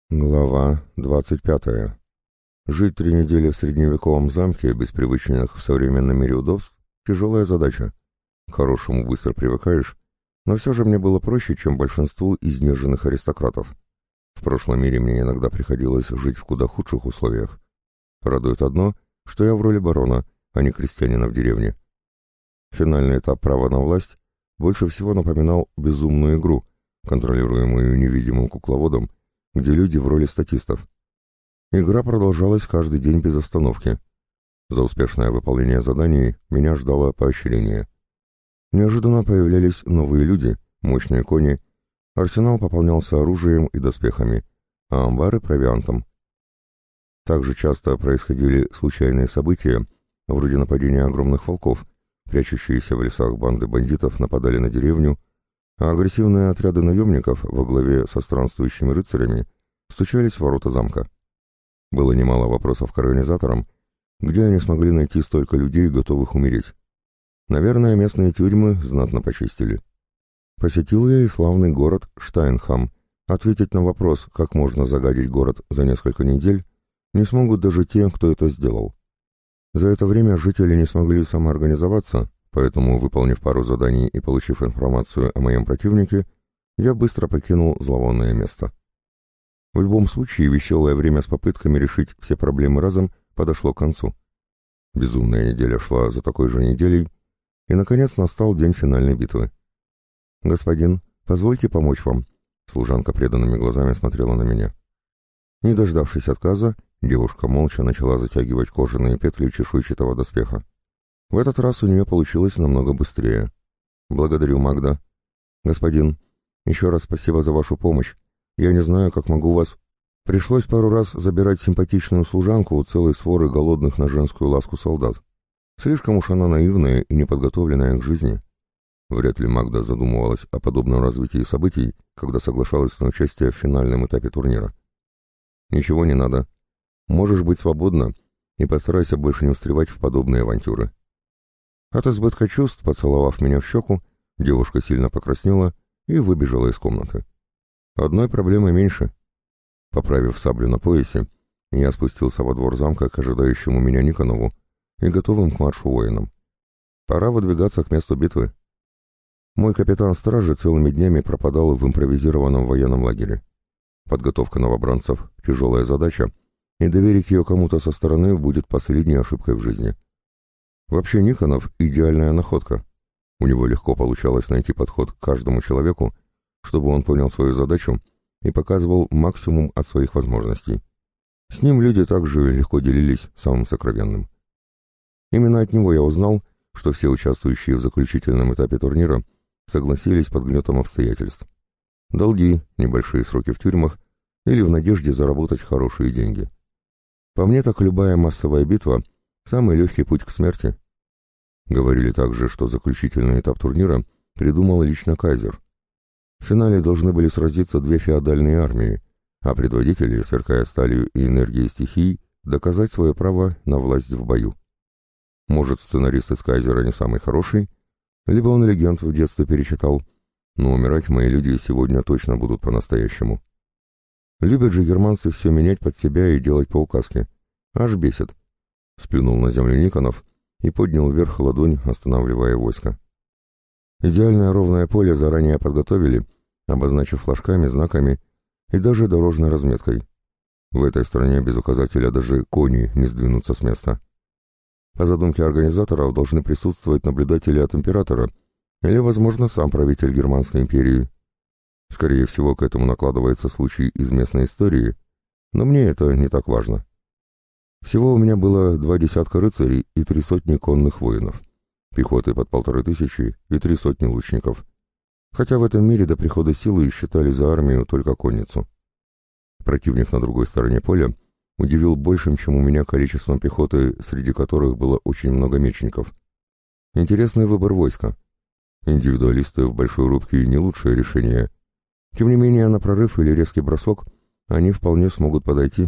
Глава 25. Жить 3 недели в средневековом замке без привычных в современном мире удобств — тяжелая задача. К хорошему быстро привыкаешь, но все же мне было проще, чем большинству изнеженных аристократов. В прошлом мире мне иногда приходилось жить в куда худших условиях. Радует одно, что я в роли барона, а не крестьянина в деревне. Финальный этап права на власть больше всего напоминал безумную игру, контролируемую невидимым кукловодом, где люди в роли статистов. Игра продолжалась каждый день без остановки. За успешное выполнение заданий меня ждало поощрение. Неожиданно появлялись новые люди, мощные кони, арсенал пополнялся оружием и доспехами, а амбары — провиантом. Также часто происходили случайные события, вроде нападения огромных волков, прячущиеся в лесах банды бандитов нападали на деревню, а агрессивные отряды наемников во главе со странствующими рыцарями стучались в ворота замка. Было немало вопросов к организаторам, где они смогли найти столько людей, готовых умереть. Наверное, местные тюрьмы знатно почистили. Посетил я и славный город Штайнхам. Ответить на вопрос, как можно загадить город за несколько недель, не смогут даже те, кто это сделал. За это время жители не смогли самоорганизоваться, поэтому, выполнив пару заданий и получив информацию о моем противнике, я быстро покинул зловонное место. В любом случае, веселое время с попытками решить все проблемы разом подошло к концу. Безумная неделя шла за такой же неделей, и, наконец, настал день финальной битвы. «Господин, позвольте помочь вам», — служанка преданными глазами смотрела на меня. Не дождавшись отказа, девушка молча начала затягивать кожаные петли чешуйчатого доспеха. В этот раз у нее получилось намного быстрее. «Благодарю, Магда. Господин, еще раз спасибо за вашу помощь. Я не знаю, как могу вас...» Пришлось пару раз забирать симпатичную служанку у целой своры голодных на женскую ласку солдат. Слишком уж она наивная и неподготовленная к жизни. Вряд ли Магда задумывалась о подобном развитии событий, когда соглашалась на участие в финальном этапе турнира. «Ничего не надо. Можешь быть свободна и постарайся больше не встревать в подобные авантюры». От избытка чувств, поцеловав меня в щеку, девушка сильно покраснела и выбежала из комнаты. Одной проблемой меньше. Поправив саблю на поясе, я спустился во двор замка к ожидающему меня Никонову и готовым к маршу воинам. Пора выдвигаться к месту битвы. Мой капитан стражи целыми днями пропадал в импровизированном военном лагере. Подготовка новобранцев — тяжелая задача, и доверить ее кому-то со стороны будет последней ошибкой в жизни. Вообще Никонов — идеальная находка. У него легко получалось найти подход к каждому человеку, чтобы он понял свою задачу и показывал максимум от своих возможностей. С ним люди также легко делились самым сокровенным. Именно от него я узнал, что все участвующие в заключительном этапе турнира согласились под гнетом обстоятельств. Долги, небольшие сроки в тюрьмах или в надежде заработать хорошие деньги. По мне, так любая массовая битва — самый легкий путь к смерти. Говорили также, что заключительный этап турнира придумал лично кайзер. В финале должны были сразиться две феодальные армии, а предводители, сверкая сталью и энергией стихий, доказать свое право на власть в бою. Может, сценарист из кайзера не самый хороший, либо он легенд в детстве перечитал, но умирать мои люди сегодня точно будут по-настоящему. Любят же германцы все менять под себя и делать по указке. Аж бесит. Сплюнул на землю Никонов и поднял вверх ладонь, останавливая войско. Идеальное ровное поле заранее подготовили, обозначив флажками, знаками и даже дорожной разметкой. В этой стране без указателя даже кони не сдвинутся с места. По задумке организаторов должны присутствовать наблюдатели от императора или, возможно, сам правитель Германской империи. Скорее всего, к этому накладывается случай из местной истории, но мне это не так важно. Всего у меня было 20 рыцарей и 300 конных воинов, пехоты под 1500 и 300 лучников. Хотя в этом мире до прихода силы считали за армию только конницу. Противник на другой стороне поля удивил большим, чем у меня, количеством пехоты, среди которых было очень много мечников. Интересный выбор войска. Индивидуалисты в большой рубке не лучшее решение. Тем не менее, на прорыв или резкий бросок они вполне смогут подойти.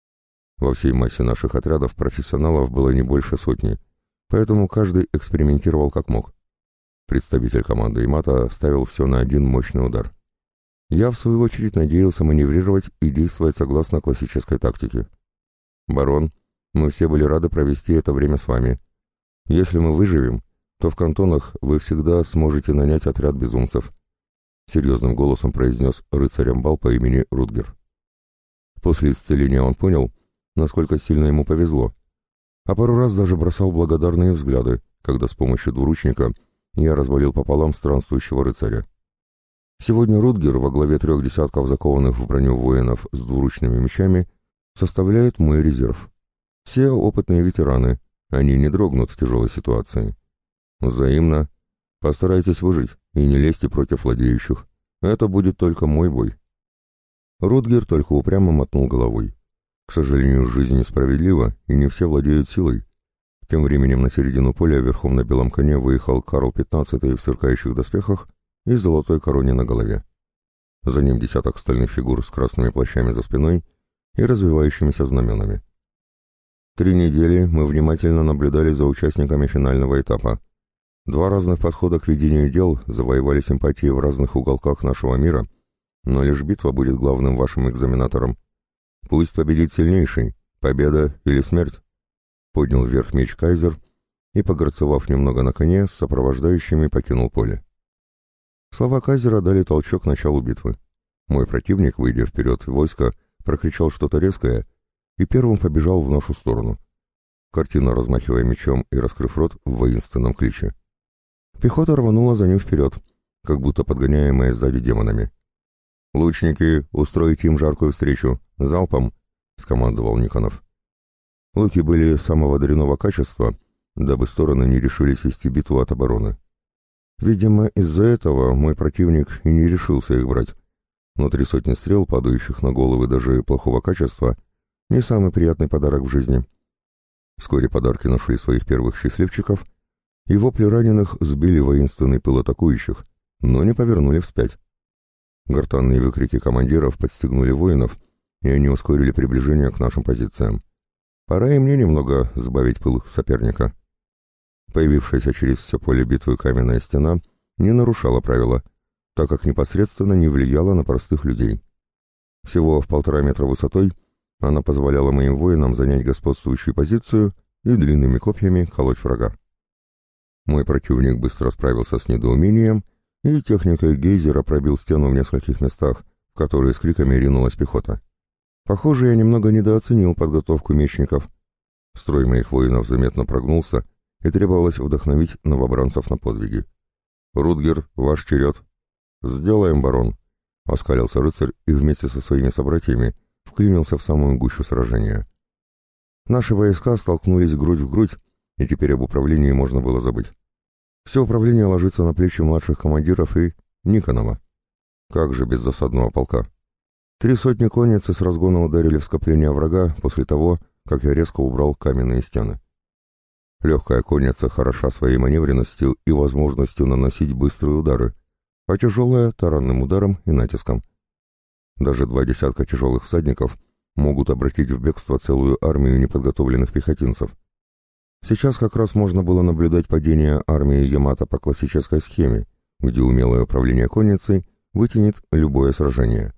Во всей массе наших отрядов профессионалов было не больше сотни, поэтому каждый экспериментировал как мог. Представитель команды Имата ставил все на один мощный удар. Я, в свою очередь, надеялся маневрировать и действовать согласно классической тактике. «Барон, мы все были рады провести это время с вами. Если мы выживем, то в кантонах вы всегда сможете нанять отряд безумцев», — серьезным голосом произнес рыцарь-амбал по имени Рутгер. После исцеления он понял, насколько сильно ему повезло, а пару раз даже бросал благодарные взгляды, когда с помощью двуручника я развалил пополам странствующего рыцаря. Сегодня Рутгер во главе 3 десятков закованных в броню воинов с двуручными мечами составляет мой резерв. Все опытные ветераны, они не дрогнут в тяжелой ситуации. Взаимно. Постарайтесь выжить и не лезьте против владеющих. Это будет только мой бой. Рутгер только упрямо мотнул головой. К сожалению, жизнь несправедлива, и не все владеют силой. Тем временем на середину поля верхом на белом коне выехал Карл XV в сверкающих доспехах и золотой короне на голове. За ним десяток стальных фигур с красными плащами за спиной и развивающимися знаменами. 3 недели мы внимательно наблюдали за участниками финального этапа. 2 разных подхода к ведению дел завоевали симпатии в разных уголках нашего мира, но лишь битва будет главным вашим экзаменатором. Пусть победит сильнейший, победа или смерть. Поднял вверх меч кайзер и, погорцевав немного на коне, с сопровождающими покинул поле. Слова кайзера дали толчок началу битвы. Мой противник, выйдя вперед войска, прокричал что-то резкое и первым побежал в нашу сторону, картинно размахивая мечом и раскрыв рот в воинственном кличе. Пехота рванула за ним вперед, как будто подгоняемая сзади демонами. «Лучники, устроить им жаркую встречу! Залпом!» — скомандовал Никонов. Луки были самого дрянного качества, дабы стороны не решились вести битву от обороны. Видимо, из-за этого мой противник и не решился их брать, но 3 сотни стрел, падающих на головы даже плохого качества, не самый приятный подарок в жизни. Вскоре подарки нашли своих первых счастливчиков, и вопли раненых сбили воинственный пыл атакующих, но не повернули вспять. Гортанные выкрики командиров подстегнули воинов, и они ускорили приближение к нашим позициям. Пора и мне немного сбавить пыл соперника. Появившаяся через все поле битвы каменная стена не нарушала правила, так как непосредственно не влияла на простых людей. Всего в 1,5 метра высотой она позволяла моим воинам занять господствующую позицию и длинными копьями колоть врага. Мой противник быстро справился с недоумением и техникой гейзера пробил стену в нескольких местах, в которые с криками ринулась пехота. Похоже, я немного недооценил подготовку мечников. Строй моих воинов заметно прогнулся, и требовалось вдохновить новобранцев на подвиги. «Рутгер, ваш черед!» «Сделаем, барон!» — оскалился рыцарь и вместе со своими собратьями вклинился в самую гущу сражения. Наши войска столкнулись грудь в грудь, и теперь об управлении можно было забыть. Все управление ложится на плечи младших командиров и Никонова. Как же без засадного полка? 3 сотни конницы с разгона ударили в скопление врага после того, как я резко убрал каменные стены. Легкая конница хороша своей маневренностью и возможностью наносить быстрые удары, а тяжелая — таранным ударом и натиском. Даже 2 десятка тяжелых всадников могут обратить в бегство целую армию неподготовленных пехотинцев. Сейчас как раз можно было наблюдать падение армии Ямато по классической схеме, где умелое управление конницей вытянет любое сражение.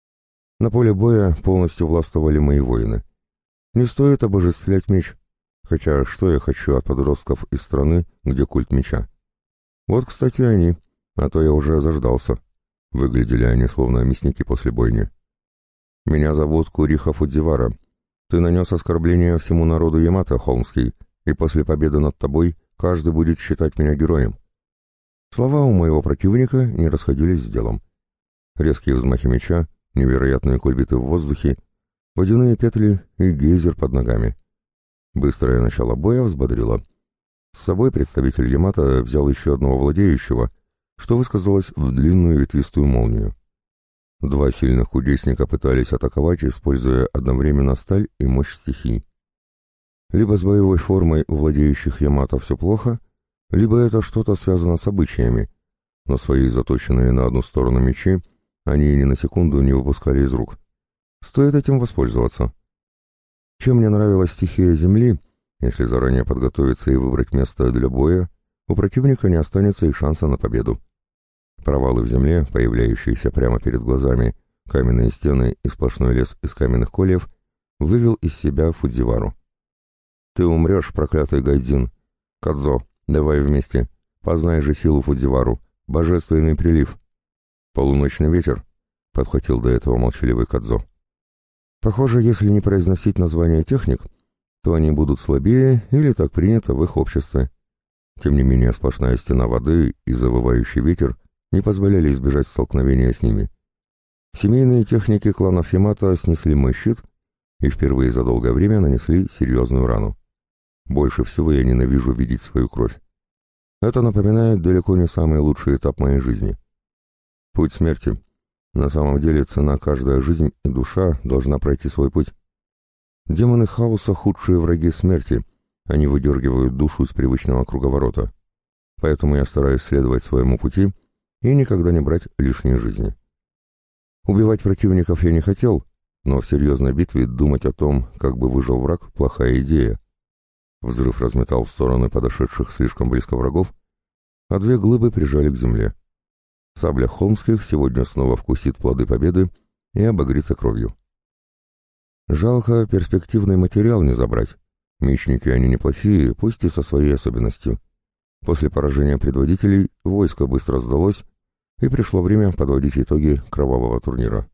На поле боя полностью властвовали мои воины. Не стоит обожествлять меч, хотя что я хочу от подростков из страны, где культ меча? Вот, кстати, они, а то я уже заждался. Выглядели они словно мясники после бойни. «Меня зовут Куриха Фудзивара. Ты нанес оскорбление всему народу Ямато, Холмский, и после победы над тобой каждый будет считать меня героем». Слова у моего противника не расходились с делом. Резкие взмахи меча, невероятные кульбиты в воздухе, водяные петли и гейзер под ногами. Быстрое начало боя взбодрило. С собой представитель Ямато взял еще одного владеющего, что высказалось в длинную ветвистую молнию. 2 сильных кудесника пытались атаковать, используя одновременно сталь и мощь стихий. Либо с боевой формой у владеющих Ямато все плохо, либо это что-то связано с обычаями, но свои заточенные на одну сторону мечи они ни на секунду не выпускали из рук. Стоит этим воспользоваться. Чем мне нравилась стихия земли, если заранее подготовиться и выбрать место для боя, у противника не останется и шанса на победу. Провалы в земле, появляющиеся прямо перед глазами, каменные стены и сплошной лес из каменных кольев, вывел из себя Фудзивару. «Ты умрешь, проклятый Гайдзин! Кадзо, давай вместе! Познай же силу Фудзивару! Божественный прилив!» «Полуночный ветер!» — подхватил до этого молчаливый Кадзо. «Похоже, если не произносить название техник, то они будут слабее или так принято в их обществе». Тем не менее, сплошная стена воды и завывающий ветер не позволяли избежать столкновения с ними. Семейные техники кланов Ямато снесли мой щит и впервые за долгое время нанесли серьезную рану. Больше всего я ненавижу видеть свою кровь. Это напоминает далеко не самый лучший этап моей жизни. Путь смерти. На самом деле цена каждая жизнь и душа должна пройти свой путь. Демоны хаоса — худшие враги смерти. Они выдергивают душу из привычного круговорота. Поэтому я стараюсь следовать своему пути и никогда не брать лишние жизни. Убивать противников я не хотел, но в серьезной битве думать о том, как бы выжил враг, плохая идея. Взрыв разметал в стороны подошедших слишком близко врагов, а две глыбы прижали к земле. Сабля Холмских сегодня снова вкусит плоды победы и обогрится кровью. Жалко, перспективный материал не забрать. Мечники они неплохие, пусть и со своей особенностью. После поражения предводителей войско быстро сдалось, и пришло время подводить итоги кровавого турнира.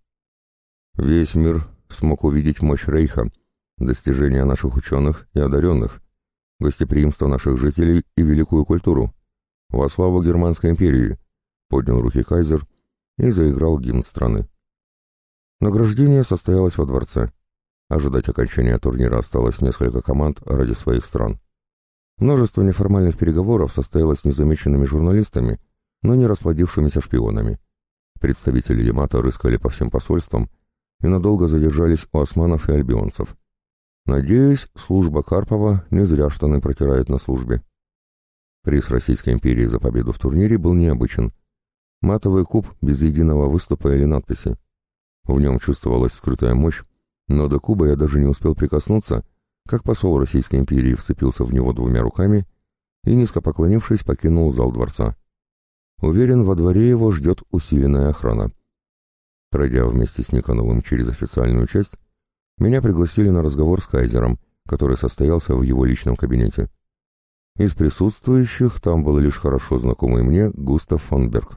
Весь мир смог увидеть мощь Рейха, достижения наших ученых и одаренных, гостеприимство наших жителей и великую культуру. Во славу Германской империи! Поднял руки кайзер и заиграл гимн страны. Награждение состоялось во дворце. Ожидать окончания турнира осталось несколько команд ради своих стран. Множество неформальных переговоров состоялось с незамеченными журналистами, но не расплодившимися шпионами. Представители Ямато рыскали по всем посольствам и надолго задержались у османов и альбионцев. Надеюсь, служба Карпова не зря штаны протирает на службе. Приз Российской империи за победу в турнире был необычен. Матовый куб без единого выступа или надписи. В нем чувствовалась скрытая мощь, но до куба я даже не успел прикоснуться, как посол Российской империи вцепился в него двумя руками и, низко поклонившись, покинул зал дворца. Уверен, во дворе его ждет усиленная охрана. Пройдя вместе с Никоновым через официальную часть, меня пригласили на разговор с кайзером, который состоялся в его личном кабинете. Из присутствующих там был лишь хорошо знакомый мне Густав фон Берг.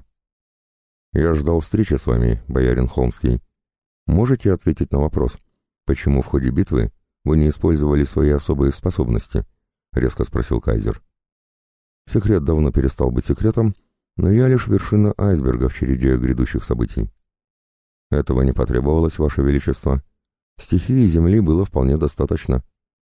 «Я ждал встречи с вами, боярин Холмский. Можете ответить на вопрос, почему в ходе битвы вы не использовали свои особые способности?» — резко спросил кайзер. Секрет давно перестал быть секретом, но я лишь вершина айсберга в череде грядущих событий. Этого не потребовалось, Ваше Величество. Стихии Земли было вполне достаточно.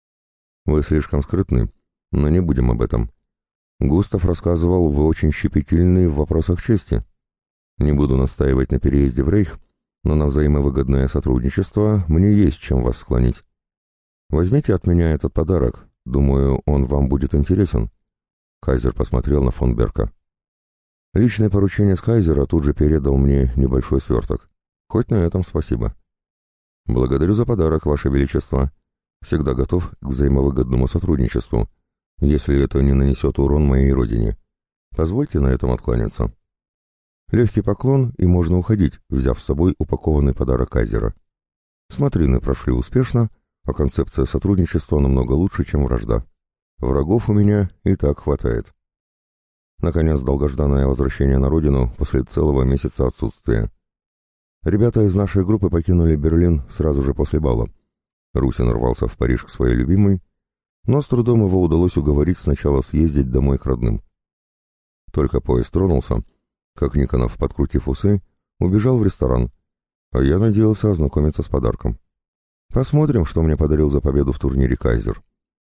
Вы слишком скрытны, но не будем об этом. Густав рассказывал, вы очень щепетильны в вопросах чести. Не буду настаивать на переезде в Рейх, но на взаимовыгодное сотрудничество мне есть чем вас склонить. Возьмите от меня этот подарок, думаю, он вам будет интересен. Кайзер посмотрел на фон Берка. Личное поручение с кайзера тут же передал мне небольшой сверток. Хоть на этом спасибо. Благодарю за подарок, Ваше Величество. Всегда готов к взаимовыгодному сотрудничеству, если это не нанесет урон моей родине. Позвольте на этом откланяться. Легкий поклон, и можно уходить, взяв с собой упакованный подарок кайзера. Смотрины прошли успешно, а концепция сотрудничества намного лучше, чем вражда. Врагов у меня и так хватает. Наконец, долгожданное возвращение на родину после целого месяца отсутствия. Ребята из нашей группы покинули Берлин сразу же после бала. Русин рвался в Париж к своей любимой, но с трудом его удалось уговорить сначала съездить домой к родным. Только поезд тронулся, как Никонов, подкрутив усы, убежал в ресторан, а я надеялся ознакомиться с подарком. Посмотрим, что мне подарил за победу в турнире кайзер.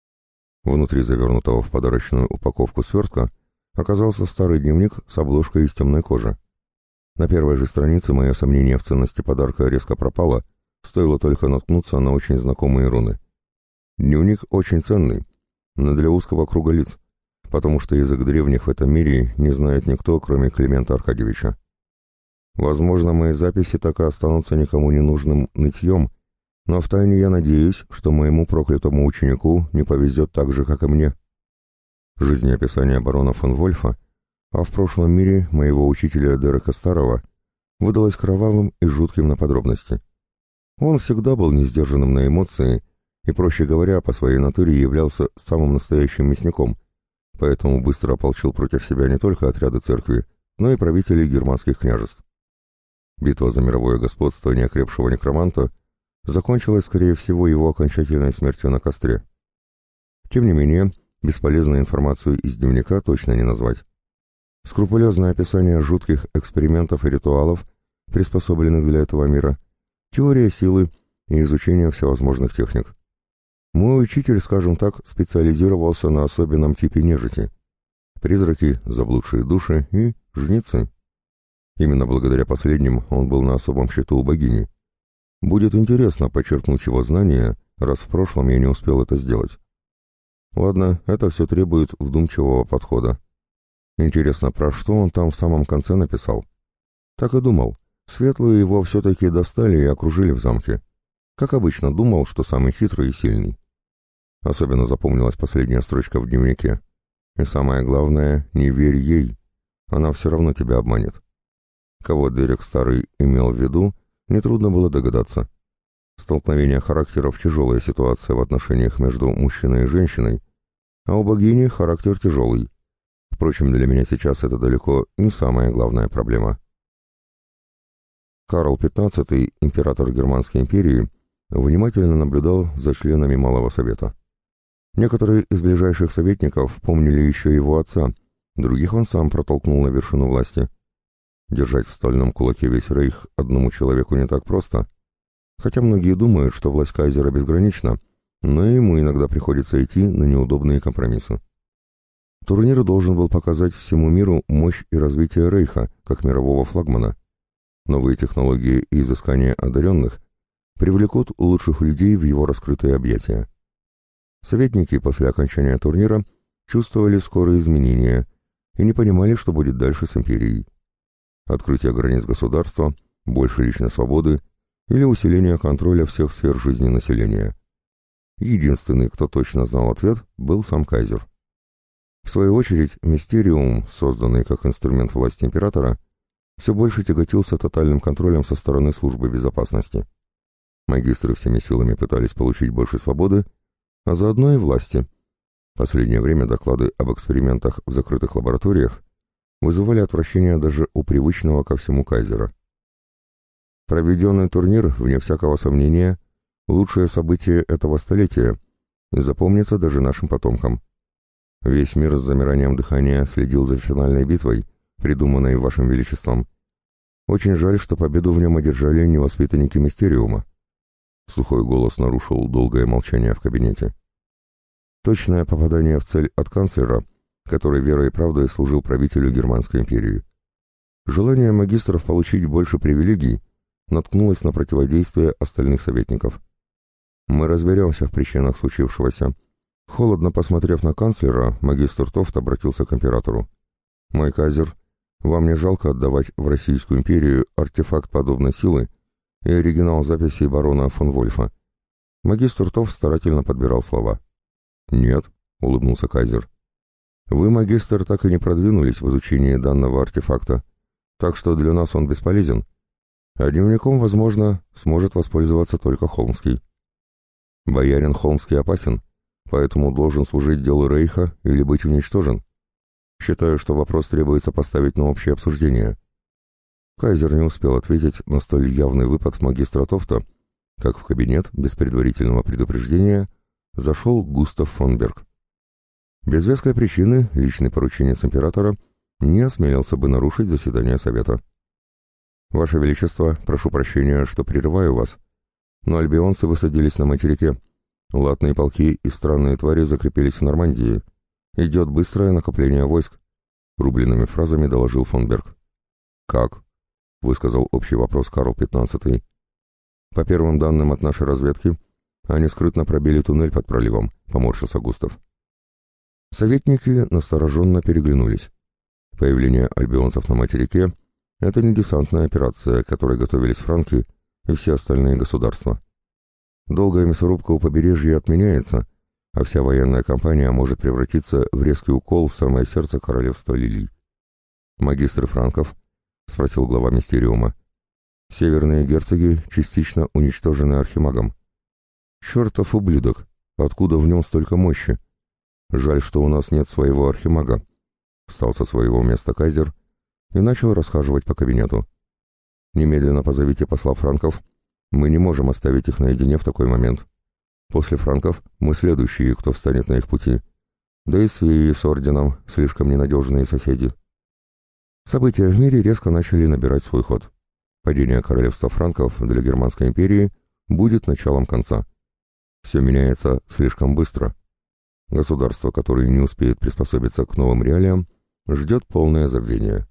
Внутри завернутого в подарочную упаковку свертка оказался старый дневник с обложкой из темной кожи. На первой же странице мое сомнение в ценности подарка резко пропало, стоило только наткнуться на очень знакомые руны. Дневник очень ценный, но для узкого круга лиц, потому что язык древних в этом мире не знает никто, кроме Климента Аркадьевича. Возможно, мои записи так и останутся никому не нужным нытьем, но втайне я надеюсь, что моему проклятому ученику не повезет так же, как и мне. Жизнеописание барона фон Вольфа А в прошлом мире моего учителя Дерека Старого выдалось кровавым и жутким на подробности. Он всегда был несдержанным на эмоции и, проще говоря, по своей натуре являлся самым настоящим мясником, поэтому быстро ополчил против себя не только отряды церкви, но и правителей германских княжеств. Битва за мировое господство неокрепшего некроманта закончилась, скорее всего, его окончательной смертью на костре. Тем не менее, бесполезную информацию из дневника точно не назвать. Скрупулезное описание жутких экспериментов и ритуалов, приспособленных для этого мира, теория силы и изучение всевозможных техник. Мой учитель, скажем так, специализировался на особенном типе нежити. Призраки, заблудшие души и жнецы. Именно благодаря последним он был на особом счету у богини. Будет интересно подчеркнуть его знания, раз в прошлом я не успел это сделать. Ладно, это все требует вдумчивого подхода. Интересно, про что он там в самом конце написал? Так и думал. Светлые его все-таки достали и окружили в замке. Как обычно, думал, что самый хитрый и сильный. Особенно запомнилась последняя строчка в дневнике. И самое главное, не верь ей. Она все равно тебя обманет. Кого Дерек Старый имел в виду, нетрудно было догадаться. Столкновение характеров — тяжелая ситуация в отношениях между мужчиной и женщиной, а у богини характер тяжелый. Впрочем, для меня сейчас это далеко не самая главная проблема. Карл XV, император Германской империи, внимательно наблюдал за членами Малого Совета. Некоторые из ближайших советников помнили еще его отца, других он сам протолкнул на вершину власти. Держать в стальном кулаке весь рейх одному человеку не так просто, хотя многие думают, что власть кайзера безгранична, но ему иногда приходится идти на неудобные компромиссы. Турнир должен был показать всему миру мощь и развитие рейха, как мирового флагмана. Новые технологии и изыскания одаренных привлекут лучших людей в его раскрытые объятия. Советники после окончания турнира чувствовали скорые изменения и не понимали, что будет дальше с империей. Открытие границ государства, больше личной свободы или усиление контроля всех сфер жизни населения. Единственный, кто точно знал ответ, был сам кайзер. В свою очередь, Мистериум, созданный как инструмент власти императора, все больше тяготился тотальным контролем со стороны службы безопасности. Магистры всеми силами пытались получить больше свободы, а заодно и власти. Последнее время доклады об экспериментах в закрытых лабораториях вызывали отвращение даже у привычного ко всему кайзера. Проведенный турнир, вне всякого сомнения, лучшее событие этого столетия и запомнится даже нашим потомкам. Весь мир с замиранием дыхания следил за финальной битвой, придуманной Вашим Величеством. Очень жаль, что победу в нем одержали не воспитанники Мистериума. Сухой голос нарушил долгое молчание в кабинете. Точное попадание в цель от канцлера, который верой и правдой служил правителю Германской империи. Желание магистров получить больше привилегий наткнулось на противодействие остальных советников. Мы разберемся в причинах случившегося. Холодно посмотрев на канцлера, магистр Тофт обратился к императору. «Мой кайзер, вам не жалко отдавать в Российскую империю артефакт подобной силы и оригинал записей барона фон Вольфа?» Магистр Тофт старательно подбирал слова. «Нет», — улыбнулся кайзер. «Вы, магистр, так и не продвинулись в изучении данного артефакта, так что для нас он бесполезен, а дневником, возможно, сможет воспользоваться только Холмский. Боярин Холмский опасен, поэтому должен служить делу рейха или быть уничтожен. Считаю, что вопрос требуется поставить на общее обсуждение». Кайзер не успел ответить на столь явный выпад магистра Тофта, как в кабинет, без предварительного предупреждения, зашел Густав фон Берг. Без веской причины личный порученец императора не осмелился бы нарушить заседание совета. «Ваше Величество, прошу прощения, что прерываю вас, но альбионцы высадились на материке. Латные полки и странные твари закрепились в Нормандии. Идет быстрое накопление войск», — рубленными фразами доложил фон Берг. «Как?» — высказал общий вопрос Карл XV. «По первым данным от нашей разведки, они скрытно пробили туннель под проливом», — поморщился Густав. Советники настороженно переглянулись. Появление альбионцев на материке — это не десантная операция, к которой готовились франки и все остальные государства. Долгая мясорубка у побережья отменяется, а вся военная кампания может превратиться в резкий укол в самое сердце королевства Лилий. «Магистры франков?» — спросил глава Мистериума. «Северные герцоги частично уничтожены архимагом». «Чертов ублюдок! Откуда в нем столько мощи? Жаль, что у нас нет своего архимага». Встал со своего места кайзер и начал расхаживать по кабинету. «Немедленно позовите посла франков. Мы не можем оставить их наедине в такой момент. После франков мы следующие, кто встанет на их пути. Да и свеи с орденом слишком ненадежные соседи». События в мире резко начали набирать свой ход. Падение королевства франков для Германской империи будет началом конца. Все меняется слишком быстро. Государство, которое не успеет приспособиться к новым реалиям, ждет полное забвение.